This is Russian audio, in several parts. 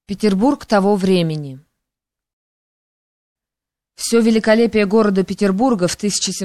Петербург того времени. Все великолепие города Петербурга в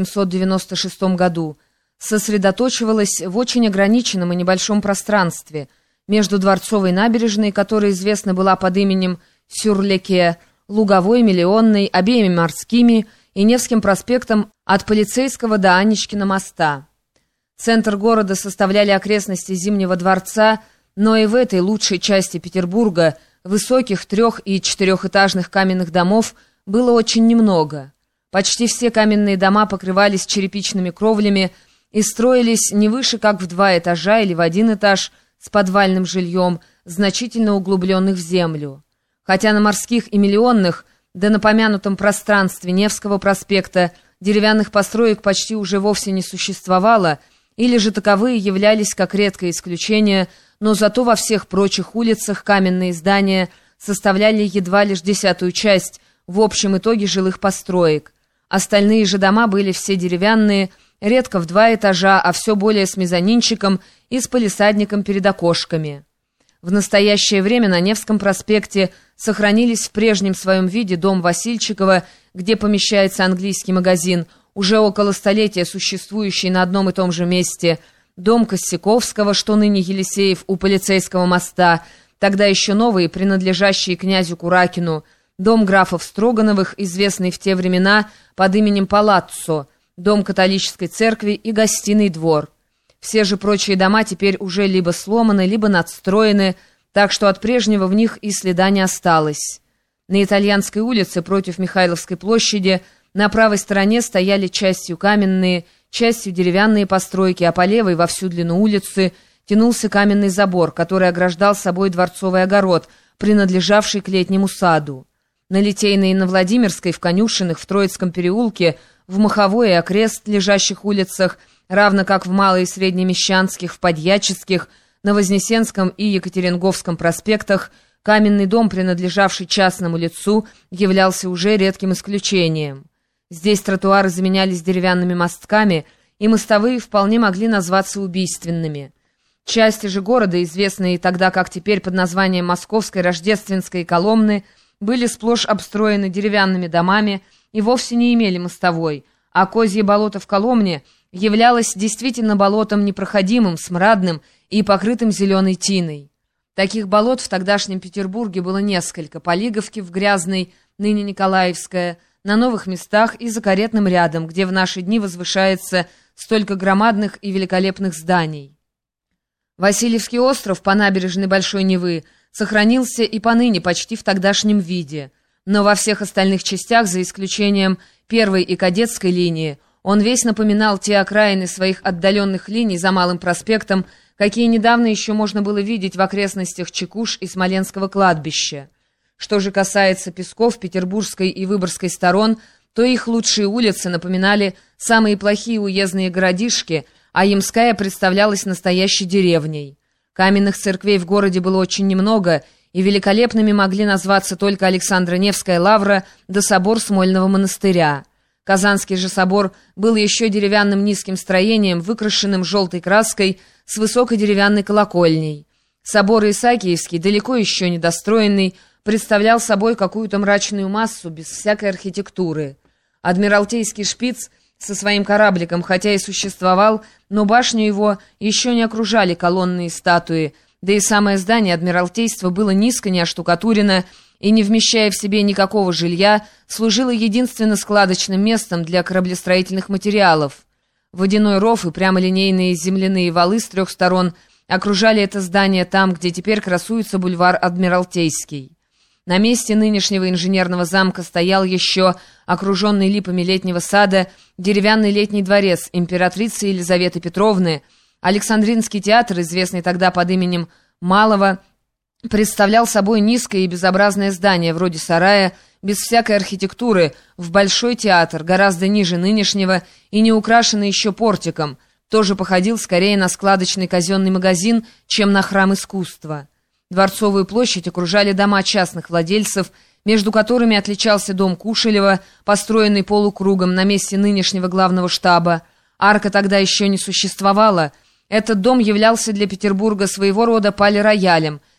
1796 году сосредоточивалось в очень ограниченном и небольшом пространстве между Дворцовой набережной, которая известна была под именем Сюр-Леке, Луговой, Миллионной, обеими морскими и Невским проспектом от Полицейского до Анечкина моста. Центр города составляли окрестности Зимнего дворца, но и в этой лучшей части Петербурга высоких 3- и 4-этажных каменных домов было очень немного. Почти все каменные дома покрывались черепичными кровлями и строились не выше, как в 2 этажа или в 1 этаж с подвальным жильем, значительно углубленных в землю. Хотя на Морских и Миллионных, да на помянутом пространстве Невского проспекта деревянных построек почти уже вовсе не существовало, или же таковые являлись как редкое исключение, но зато во всех прочих улицах каменные здания составляли едва лишь 10-ю часть в общем итоге жилых построек. Остальные же дома были все деревянные, редко в 2 этажа, а все более с мезонинчиком и с палисадником перед окошками. В настоящее время на Невском проспекте сохранились в прежнем своем виде дом Васильчикова, где помещается английский магазин, уже около столетия существующий на одном и том же месте, дом Костяковского, что ныне Елисеев у Полицейского моста, тогда еще новые, принадлежащие князю Куракину, дом графов Строгановых, известный в те времена под именем Палаццо, дом католической церкви и гостиный двор. Все же прочие дома теперь уже либо сломаны, либо надстроены, так что от прежнего в них и следа не осталось. На Итальянской улице против Михайловской площади на правой стороне стояли частью каменные, частью деревянные постройки, а по левой во всю длину улицы тянулся каменный забор, который ограждал собой дворцовый огород, принадлежавший к летнему саду. На Литейной и на Владимирской, в Конюшенных, в Троицком переулке, в Маховой и окрест лежащих улицах, равно как в Мало- и Среднемещанских, в Подьяческих, на Вознесенском и Екатеринговском проспектах, каменный дом, принадлежавший частному лицу, являлся уже редким исключением. Здесь тротуары заменялись деревянными мостками, и мостовые вполне могли назваться убийственными. Части же города, известные тогда как теперь под названием Московской, Рождественской и Коломны, были сплошь обстроены деревянными домами и вовсе не имели мостовой, а Козье болото в Коломне являлось действительно болотом непроходимым, смрадным и покрытым зеленой тиной. Таких болот в тогдашнем Петербурге было несколько: по Лиговке в Грязной, ныне Николаевская, на новых местах и за Каретным рядом, где в наши дни возвышается столько громадных и великолепных зданий. Васильевский остров по набережной Большой Невы сохранился и поныне почти в тогдашнем виде, но во всех остальных частях, за исключением Первой и Кадетской линии, он весь напоминал те окраины своих отдаленных линий за Малым проспектом, какие недавно еще можно было видеть в окрестностях Чекуш и Смоленского кладбища. Что же касается Песков, Петербургской и Выборгской сторон, то их лучшие улицы напоминали самые плохие уездные городишки, а Ямская представлялась настоящей деревней. Каменных церквей в городе было очень немного, и великолепными могли назваться только Александро-Невская лавра да собор Смольного монастыря. Казанский же собор был еще деревянным низким строением, выкрашенным желтой краской с высокой деревянной колокольней. Собор Исаакиевский, далеко еще недостроенный, представлял собой какую-то мрачную массу без всякой архитектуры. Адмиралтейский шпиц со своим корабликом, хотя и существовал, но башню его еще не окружали колонны и статуи, да и самое здание Адмиралтейства было низко, не оштукатурено и, не вмещая в себе никакого жилья, служило единственно складочным местом для кораблестроительных материалов. Водяной ров и прямолинейные земляные валы с 3 сторон окружали это здание там, где теперь красуется бульвар Адмиралтейский. На месте нынешнего инженерного замка стоял еще, окруженный липами летнего сада, деревянный летний дворец императрицы Елизаветы Петровны. Александринский театр, известный тогда под именем Малого, представлял собой низкое и безобразное здание, вроде сарая, без всякой архитектуры, в Большой театр, гораздо ниже нынешнего и не украшенный еще портиком, тоже походил скорее на складочный казенный магазин, чем на храм искусства. Дворцовую площадь окружали дома частных владельцев, между которыми отличался дом Кушелева, построенный полукругом на месте нынешнего главного штаба. Арка тогда еще не существовала. Этот дом являлся для Петербурга своего рода пале-роялем,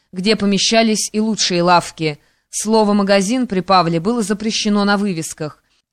где помещались и лучшие лавки. Слово «магазин» при Павле было запрещено на вывесках.